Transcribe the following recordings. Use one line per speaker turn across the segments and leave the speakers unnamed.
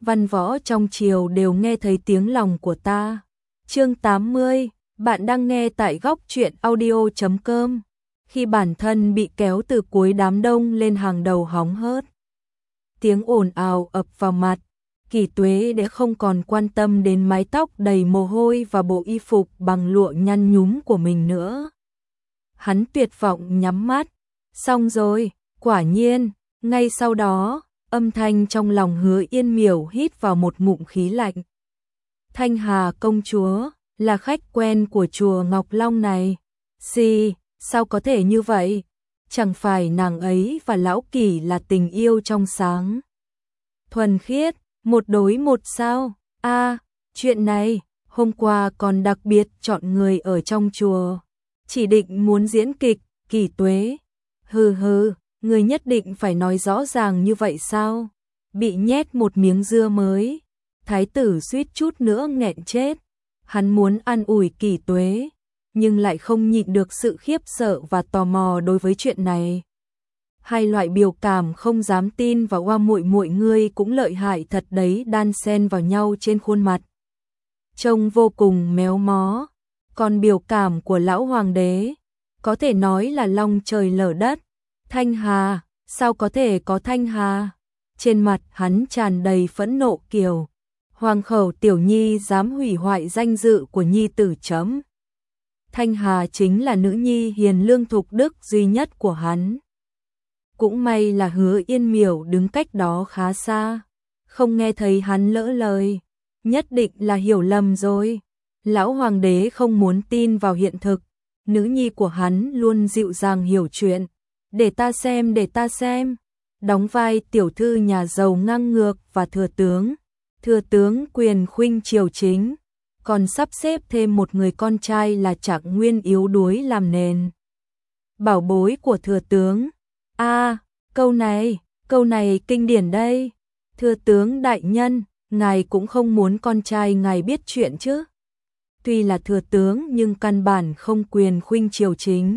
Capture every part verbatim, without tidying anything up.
văn võ trong triều đều nghe thấy tiếng lòng của ta. Chương tám mươi, bạn đang nghe tại góc truyện audio chấm com. Khi bản thân bị kéo từ cuối đám đông lên hàng đầu hóng hớt, tiếng ồn ào ập vào mặt, Kỳ Tuế đã không còn quan tâm đến mái tóc đầy mồ hôi và bộ y phục bằng lụa nhăn nhúm của mình nữa. Hắn tuyệt vọng nhắm mắt. Xong rồi, quả nhiên, ngay sau đó, âm thanh trong lòng Hứa Yên Miểu hít vào một ngụm khí lạnh. Thanh Hà công chúa, là khách quen của chùa Ngọc Long này. Xì, sao có thể như vậy? Chẳng phải nàng ấy và Lão Kỳ là tình yêu trong sáng thuần khiết, một đối một sao? A, à, chuyện này, hôm qua còn đặc biệt chọn người ở trong chùa. Chỉ định muốn diễn kịch, Kỳ Tuế. Hừ hừ, người nhất định phải nói rõ ràng như vậy sao? Bị nhét một miếng dưa mới, thái tử suýt chút nữa nghẹn chết. Hắn muốn an ủi Kỳ Tuế, nhưng lại không nhịn được sự khiếp sợ và tò mò đối với chuyện này. Hai loại biểu cảm không dám tin và oa muội muội ngươi cũng lợi hại thật đấy đan xen vào nhau trên khuôn mặt. Trông vô cùng méo mó. Còn biểu cảm của lão hoàng đế, có thể nói là long trời lở đất. Thanh Hà, sao có thể có Thanh Hà? Trên mặt hắn tràn đầy phẫn nộ kiều. Hoàng khẩu tiểu nhi dám hủy hoại danh dự của nhi tử chấm. Thanh Hà chính là nữ nhi hiền lương thục đức duy nhất của hắn. Cũng may là Hứa Yên Miểu đứng cách đó khá xa, không nghe thấy hắn lỡ lời, nhất định là hiểu lầm rồi. Lão hoàng đế không muốn tin vào hiện thực, nữ nhi của hắn luôn dịu dàng hiểu chuyện. Để ta xem, để ta xem. Đóng vai tiểu thư nhà giàu ngang ngược và thừa tướng, thừa tướng quyền khuynh triều chính, còn sắp xếp thêm một người con trai là Trạng Nguyên yếu đuối làm nền. Bảo bối của thừa tướng. A, à, câu này, câu này kinh điển đây. Thừa tướng đại nhân, ngài cũng không muốn con trai ngài biết chuyện chứ? Tuy là thừa tướng nhưng căn bản không quyền khuynh triều chính.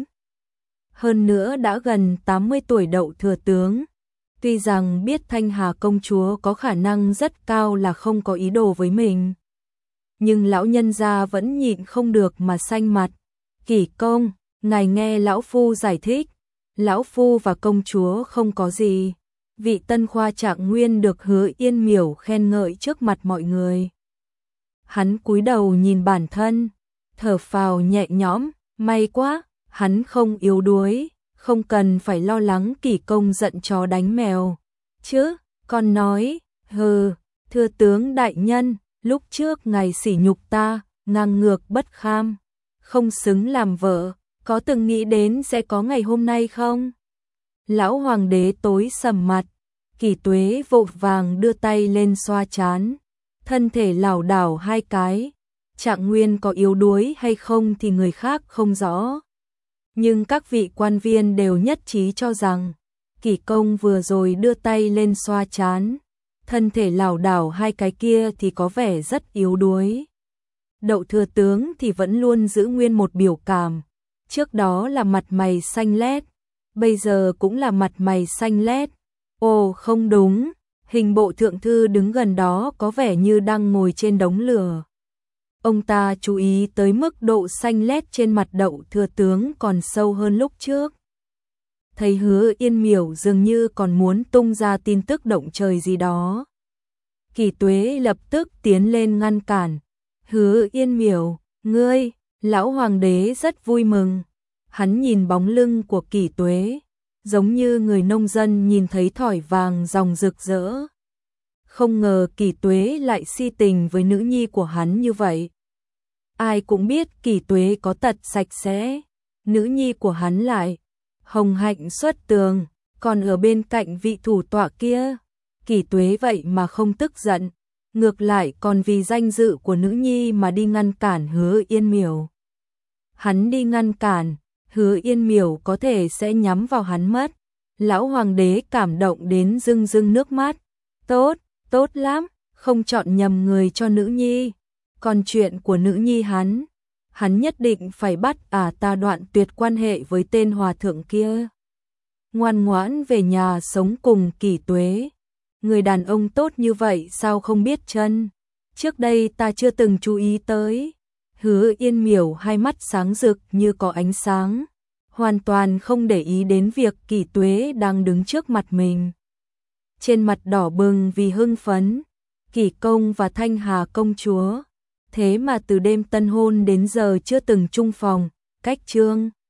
Hơn nữa đã gần tám mươi tuổi đậu thừa tướng. Tuy rằng biết Thanh Hà công chúa có khả năng rất cao là không có ý đồ với mình, nhưng lão nhân gia vẫn nhịn không được mà xanh mặt. Kỷ công, ngài nghe lão phu giải thích. Lão phu và công chúa không có gì. Vị tân khoa Trạng Nguyên được Hứa Yên Miểu khen ngợi trước mặt mọi người. Hắn cúi đầu nhìn bản thân, thở phào nhẹ nhõm, may quá, hắn không yếu đuối, không cần phải lo lắng Kỷ công giận chó đánh mèo. Chứ, con nói, hừ, thừa tướng đại nhân, lúc trước ngài sỉ nhục ta, ngang ngược bất kham, không xứng làm vợ, có từng nghĩ đến sẽ có ngày hôm nay không? Lão hoàng đế tối sầm mặt, Kỳ Tuế vội vàng đưa tay lên xoa trán, thân thể lảo đảo hai cái. Trạng Nguyên có yếu đuối hay không thì người khác không rõ, nhưng các vị quan viên đều nhất trí cho rằng Kỷ công vừa rồi đưa tay lên xoa trán, thân thể lảo đảo hai cái kia thì có vẻ rất yếu đuối. Đậu thừa tướng thì vẫn luôn giữ nguyên một biểu cảm, trước đó là mặt mày xanh lét, bây giờ cũng là mặt mày xanh lét. Ồ không đúng, hình bộ thượng thư đứng gần đó có vẻ như đang ngồi trên đống lửa. Ông ta chú ý tới mức độ xanh lét trên mặt đậu thừa tướng còn sâu hơn lúc trước. Thấy Hứa Yên Miểu dường như còn muốn tung ra tin tức động trời gì đó, Kỳ Tuế lập tức tiến lên ngăn cản. Hứa Yên Miểu, ngươi, lão hoàng đế rất vui mừng. Hắn nhìn bóng lưng của Kỳ Tuế, giống như người nông dân nhìn thấy thỏi vàng ròng rực rỡ. Không ngờ Kỳ Tuế lại si tình với nữ nhi của hắn như vậy. Ai cũng biết Kỳ Tuế có tật sạch sẽ, nữ nhi của hắn lại hồng hạnh xuất tường, còn ở bên cạnh vị thủ tọa kia, Kỳ Tuế vậy mà không tức giận, ngược lại còn vì danh dự của nữ nhi mà đi ngăn cản Hứa Yên Miểu. Hắn đi ngăn cản, Hứa Yên Miểu có thể sẽ nhắm vào hắn mất. Lão hoàng đế cảm động đến rưng rưng nước mắt. Tốt, tốt lắm, không chọn nhầm người cho nữ nhi. Còn chuyện của nữ nhi hắn, hắn nhất định phải bắt à ta đoạn tuyệt quan hệ với tên hòa thượng kia. Ngoan ngoãn về nhà sống cùng Kỳ Tuế. người đàn ông tốt như vậy sao không biết chân? Trước đây ta chưa từng chú ý tới. Hứa Yên Miểu hai mắt sáng rực như có ánh sáng, hoàn toàn không để ý đến việc Kỷ Tuế đang đứng trước mặt mình. Trên mặt đỏ bừng vì hưng phấn, Kỷ công và Thanh Hà công chúa, thế mà từ đêm tân hôn đến giờ chưa từng chung phòng, cách Trương